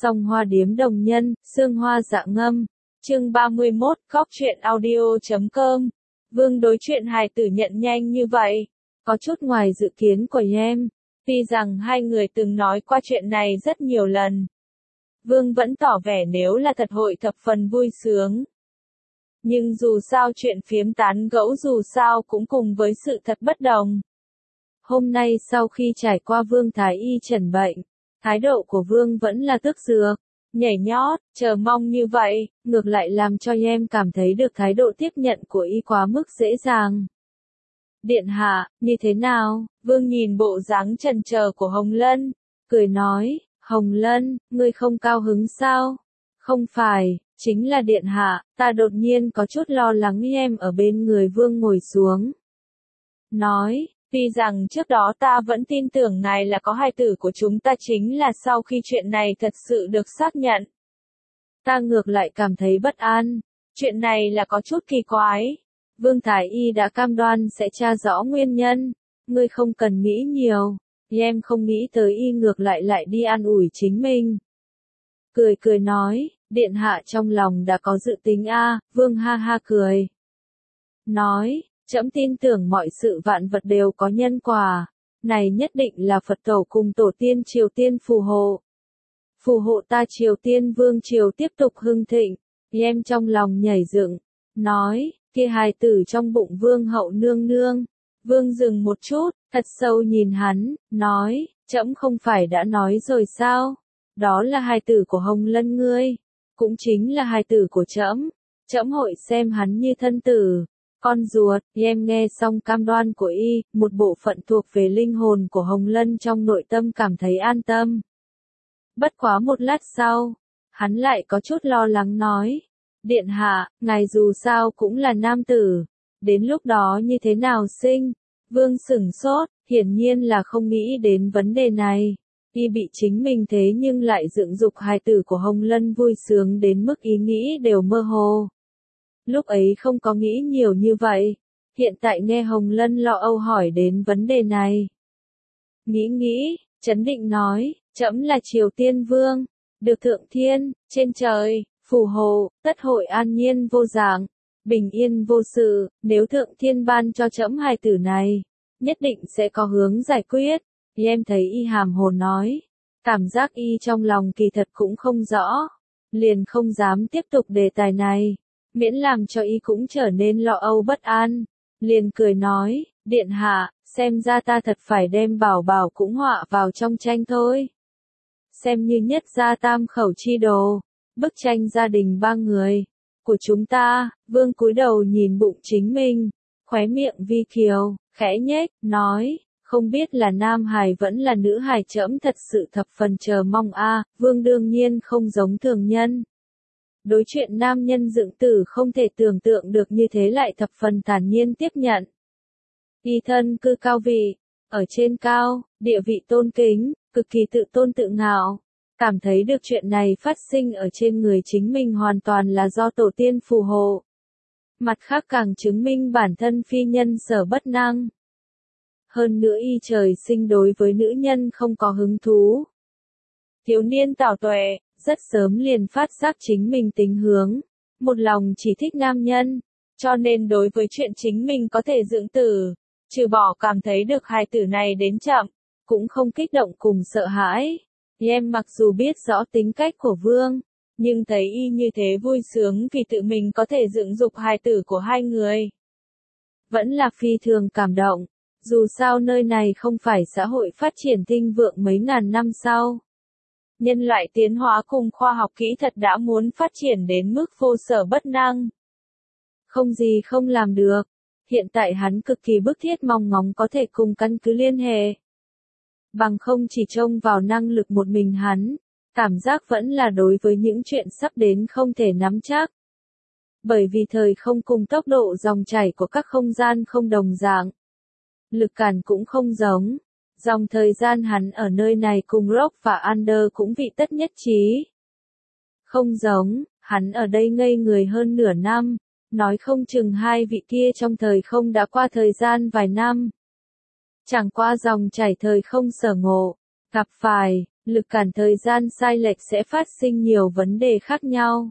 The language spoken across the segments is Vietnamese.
Song Hoa Điếm Đồng Nhân, Sương Hoa Dạ Ngâm. Chương 31, Góc truyện audio.com. Vương đối chuyện hài tử nhận nhanh như vậy, có chút ngoài dự kiến của em. Tuy rằng hai người từng nói qua chuyện này rất nhiều lần, Vương vẫn tỏ vẻ nếu là thật hội thập phần vui sướng. Nhưng dù sao chuyện phiếm tán gẫu dù sao cũng cùng với sự thật bất đồng. Hôm nay sau khi trải qua Vương Thái Y chẩn bệnh, thái độ của Vương vẫn là tức dược, nhảy nhót, chờ mong như vậy, ngược lại làm cho em cảm thấy được thái độ tiếp nhận của y quá mức dễ dàng. Điện hạ, như thế nào? Vương nhìn bộ dáng chần chờ của Hồng Lân, cười nói, Hồng Lân, ngươi không cao hứng sao? Không phải, chính là điện hạ, ta đột nhiên có chút lo lắng. Em ở bên người Vương ngồi xuống. Nói, tuy rằng trước đó ta vẫn tin tưởng ngài là có hài tử của chúng ta, chính là sau khi chuyện này thật sự được xác nhận, ta ngược lại cảm thấy bất an. Chuyện này là có chút kỳ quái. Vương Thái Y đã cam đoan sẽ tra rõ nguyên nhân. Ngươi không cần nghĩ nhiều. Em không nghĩ tới y ngược lại đi an ủi chính mình. Cười nói, điện hạ trong lòng đã có dự tính a. Vương ha ha cười. Nói, trẫm tin tưởng mọi sự vạn vật đều có nhân quả. Này nhất định là Phật tổ cùng tổ tiên Triều Tiên phù hộ. Phù hộ ta Triều Tiên Vương Triều tiếp tục hưng thịnh. Em trong lòng nhảy dựng, nói, kia hài tử trong bụng Vương hậu nương nương. Vương dừng một chút, thật sâu nhìn hắn, nói, trẫm không phải đã nói rồi sao? Đó là hài tử của Hồng Lân ngươi, cũng chính là hài tử của trẫm. Trẫm hội xem hắn như thân tử, con ruột. Em nghe xong cam đoan của y, một bộ phận thuộc về linh hồn của Hồng Lân trong nội tâm cảm thấy an tâm. Bất quá một lát sau, hắn lại có chút lo lắng nói, điện hạ, ngài dù sao cũng là nam tử, đến lúc đó như thế nào sinh? Vương sửng sốt, hiển nhiên là không nghĩ đến vấn đề này. Y bị chính mình thế nhưng lại dựng dục hài tử của Hồng Lân vui sướng đến mức ý nghĩ đều mơ hồ. Lúc ấy không có nghĩ nhiều như vậy, hiện tại nghe Hồng Lân lo âu hỏi đến vấn đề này. Nghĩ, trấn định nói, trẫm là Triều Tiên Vương, được Thượng Thiên, trên trời, phù hộ, tất hội an nhiên vô dạng, bình yên vô sự. Nếu Thượng Thiên ban cho trẫm hài tử này, nhất định sẽ có hướng giải quyết. Em thấy y hàm hồ nói, cảm giác y trong lòng kỳ thật cũng không rõ, liền không dám tiếp tục đề tài này, miễn làm cho y cũng trở nên lo âu bất an. Liền cười nói, điện hạ, xem ra ta thật phải đem bảo bảo cũng họa vào trong tranh thôi. Xem như nhất gia tam khẩu chi đồ, bức tranh gia đình ba người của chúng ta. Vương cúi đầu nhìn bụng chính mình, khóe miệng vi kiều, khẽ nhếch, nói, không biết là nam hài vẫn là nữ hài, trẫm thật sự thập phần chờ mong a. Vương đương nhiên không giống thường nhân. Đối chuyện nam nhân dựng tử không thể tưởng tượng được như thế lại thập phần thản nhiên tiếp nhận. Y thân cư cao vị, ở trên cao, địa vị tôn kính, cực kỳ tự tôn tự ngạo. Cảm thấy được chuyện này phát sinh ở trên người chính mình hoàn toàn là do tổ tiên phù hộ. Mặt khác càng chứng minh bản thân phi nhân sở bất năng. Hơn nữa y trời sinh đối với nữ nhân không có hứng thú. Thiếu niên tảo tuệ, rất sớm liền phát giác chính mình tính hướng, một lòng chỉ thích nam nhân, cho nên đối với chuyện chính mình có thể dưỡng tử, trừ bỏ cảm thấy được hài tử này đến chậm, cũng không kích động cùng sợ hãi. Em mặc dù biết rõ tính cách của Vương, nhưng thấy y như thế vui sướng vì tự mình có thể dưỡng dục hài tử của hai người, vẫn là phi thường cảm động. Dù sao nơi này không phải xã hội phát triển thịnh vượng mấy ngàn năm sau. Nhân loại tiến hóa cùng khoa học kỹ thuật đã muốn phát triển đến mức vô sở bất năng. Không gì không làm được. Hiện tại hắn cực kỳ bức thiết mong ngóng có thể cùng căn cứ liên hệ. Bằng không chỉ trông vào năng lực một mình hắn, cảm giác vẫn là đối với những chuyện sắp đến không thể nắm chắc. Bởi vì thời không cùng tốc độ dòng chảy của các không gian không đồng dạng. Lực cản cũng không giống. Dòng thời gian hắn ở nơi này cùng Rock và Under cũng vị tất nhất trí. Không giống, hắn ở đây ngây người hơn nửa năm, nói không chừng hai vị kia trong thời không đã qua thời gian vài năm. Chẳng qua dòng chảy thời không sở ngộ, gặp phải, Lực cản thời gian sai lệch sẽ phát sinh nhiều vấn đề khác nhau.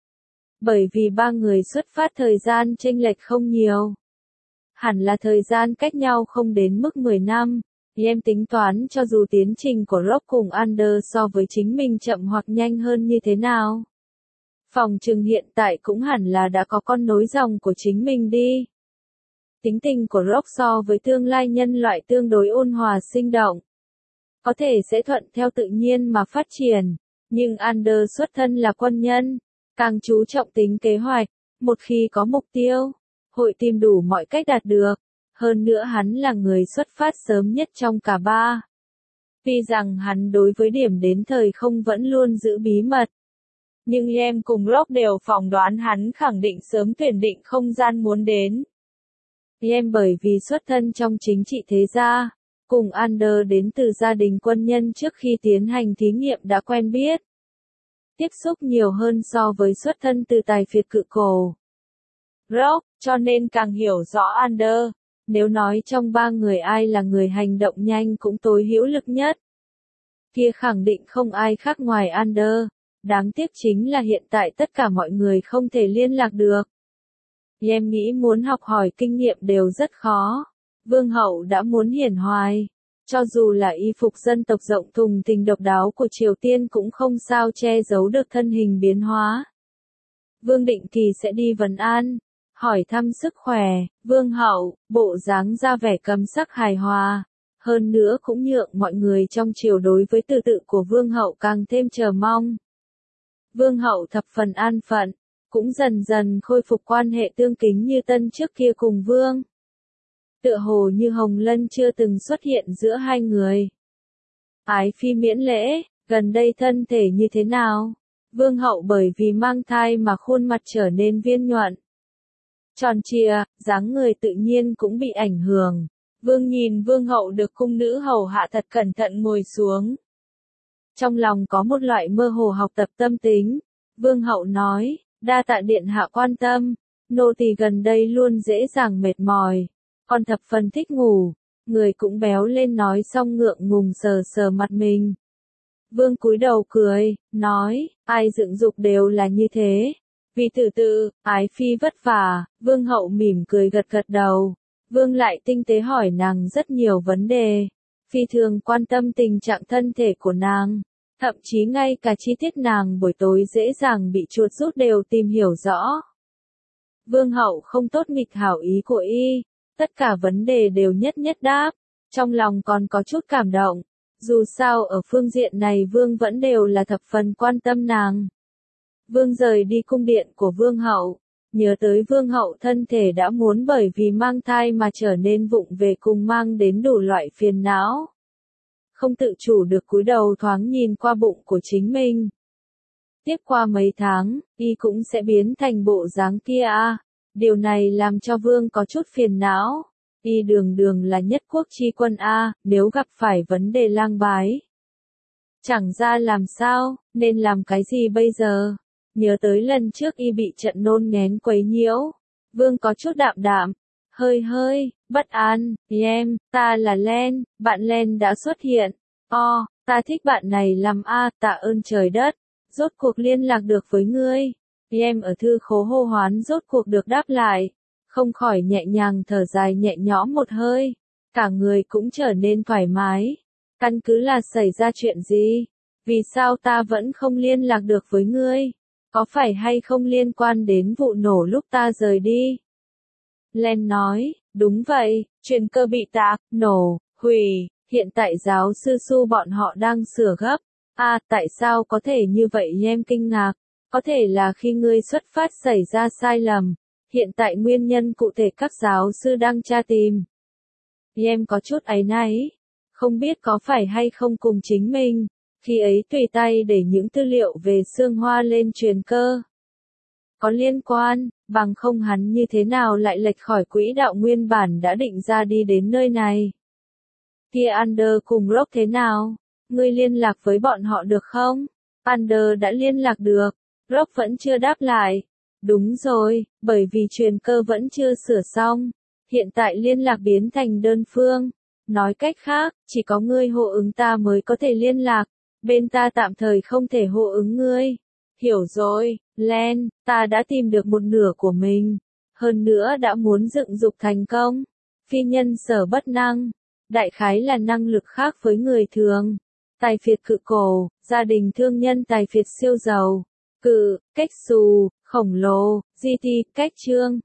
Bởi vì ba người xuất phát thời gian chênh lệch không nhiều. Hẳn là thời gian cách nhau không đến mức 10 năm. Em tính toán cho dù tiến trình của Rock cùng Anders so với chính mình chậm hoặc nhanh hơn như thế nào. Phòng trừng hiện tại cũng hẳn là đã có con nối dòng của chính mình đi. Tính tình của Rock so với tương lai nhân loại tương đối ôn hòa sinh động. Có thể sẽ thuận theo tự nhiên mà phát triển. Nhưng Anders xuất thân là quân nhân. Càng chú trọng tính kế hoạch. Một khi có mục tiêu, hội tìm đủ mọi cách đạt được. Hơn nữa hắn là người xuất phát sớm nhất trong cả ba. Tuy rằng hắn đối với điểm đến thời không vẫn luôn giữ bí mật. Nhưng em cùng Rock đều phỏng đoán hắn khẳng định sớm tuyển định không gian muốn đến. Em bởi vì xuất thân trong chính trị thế gia, cùng Anders đến từ gia đình quân nhân trước khi tiến hành thí nghiệm đã quen biết. Tiếp xúc nhiều hơn so với xuất thân từ tài phiệt cự cổ. Rock, cho nên càng hiểu rõ Anders. Nếu nói trong ba người ai là người hành động nhanh cũng tối hữu lực nhất. Kia khẳng định không ai khác ngoài Anders. Đáng tiếc chính là hiện tại tất cả mọi người không thể liên lạc được. Em nghĩ muốn học hỏi kinh nghiệm đều rất khó. Vương hậu đã muốn hiển hoài. Cho dù là y phục dân tộc rộng thùng thình độc đáo của Triều Tiên cũng không sao che giấu được thân hình biến hóa. Vương Định Kỳ sẽ đi vấn an, hỏi thăm sức khỏe, vương hậu, bộ dáng ra vẻ cầm sắc hài hòa. Hơn nữa cũng nhượng mọi người trong triều đối với từ tự của vương hậu càng thêm chờ mong. Vương hậu thập phần an phận, cũng dần dần khôi phục quan hệ tương kính như tân trước kia cùng vương. Tựa hồ như hồng lân chưa từng xuất hiện giữa hai người. Ái phi miễn lễ, gần đây thân thể như thế nào? Vương hậu bởi vì mang thai mà khuôn mặt trở nên viên nhuận. Tròn trịa, dáng người tự nhiên cũng bị ảnh hưởng. Vương nhìn vương hậu được cung nữ hầu hạ thật cẩn thận ngồi xuống. Trong lòng có một loại mơ hồ học tập tâm tính. Vương hậu nói, đa tạ điện hạ quan tâm. Nô tỳ gần đây luôn dễ dàng mệt mỏi. Còn thập phần thích ngủ. Người cũng béo lên nói xong ngượng ngùng sờ sờ mặt mình. Vương cúi đầu cười, nói, ai dựng dục đều là như thế. Vì thử tự, ái phi vất vả, vương hậu mỉm cười gật gật đầu. Vương lại tinh tế hỏi nàng rất nhiều vấn đề. Phi thường quan tâm tình trạng thân thể của nàng. Thậm chí ngay cả chi tiết nàng buổi tối dễ dàng bị chuột rút đều tìm hiểu rõ. Vương hậu không tốt nghịch hảo ý của y. Tất cả vấn đề đều nhất nhất đáp. Trong lòng còn có chút cảm động. Dù sao ở phương diện này vương vẫn đều là thập phần quan tâm nàng. Vương rời đi cung điện của vương hậu. Nhớ tới vương hậu thân thể đã muốn bởi vì mang thai mà trở nên vụng về cùng mang đến đủ loại phiền não. Không tự chủ được cúi đầu thoáng nhìn qua bụng của chính mình. Tiếp qua mấy tháng, y cũng sẽ biến thành bộ dáng kia à. Điều này làm cho vương có chút phiền não. Y đường đường là nhất quốc chi quân a, nếu gặp phải vấn đề lang bái. Chẳng ra làm sao, nên làm cái gì bây giờ? Nhớ tới lần trước y bị trận nôn nghén quấy nhiễu. Vương có chút đạm đạm. Hơi, bất an, em, ta là Len, bạn Len đã xuất hiện. Ta thích bạn này lắm a, tạ ơn trời đất. Rốt cuộc liên lạc được với ngươi. Em ở thư khố hô hoán rốt cuộc được đáp lại. Không khỏi nhẹ nhàng thở dài nhẹ nhõm một hơi. Cả người cũng trở nên thoải mái. Căn cứ là xảy ra chuyện gì? Vì sao ta vẫn không liên lạc được với ngươi? Có phải hay không liên quan đến vụ nổ lúc ta rời đi? Len nói, đúng vậy, truyền cơ bị tạc, nổ, hủy, hiện tại giáo sư Su bọn họ đang sửa gấp. Tại sao có thể như vậy em kinh ngạc? Có thể là khi ngươi xuất phát xảy ra sai lầm. Hiện tại nguyên nhân cụ thể các giáo sư đang tra tìm. Em có chút áy náy. Không biết có phải hay không cùng chính mình. Khi ấy tùy tay để những tư liệu về xương hoa lên truyền cơ. Có liên quan, bằng không hắn như thế nào lại lệch khỏi quỹ đạo nguyên bản đã định ra đi đến nơi này. Kia Anders cùng Rock thế nào? Ngươi liên lạc với bọn họ được không? Anders đã liên lạc được. Rock vẫn chưa đáp lại. Đúng rồi, bởi vì truyền cơ vẫn chưa sửa xong. Hiện tại liên lạc biến thành đơn phương. Nói cách khác, chỉ có ngươi hô ứng ta mới có thể liên lạc. Bên ta tạm thời không thể hô ứng ngươi. Hiểu rồi, Len, ta đã tìm được một nửa của mình. Hơn nữa đã muốn dựng dục thành công. Phi nhân sở bất năng. Đại khái là năng lực khác với người thường. Tài phiệt cự cổ, gia đình thương nhân tài phiệt siêu giàu. Cự, cách xù, khổng lồ, GT, cách trương.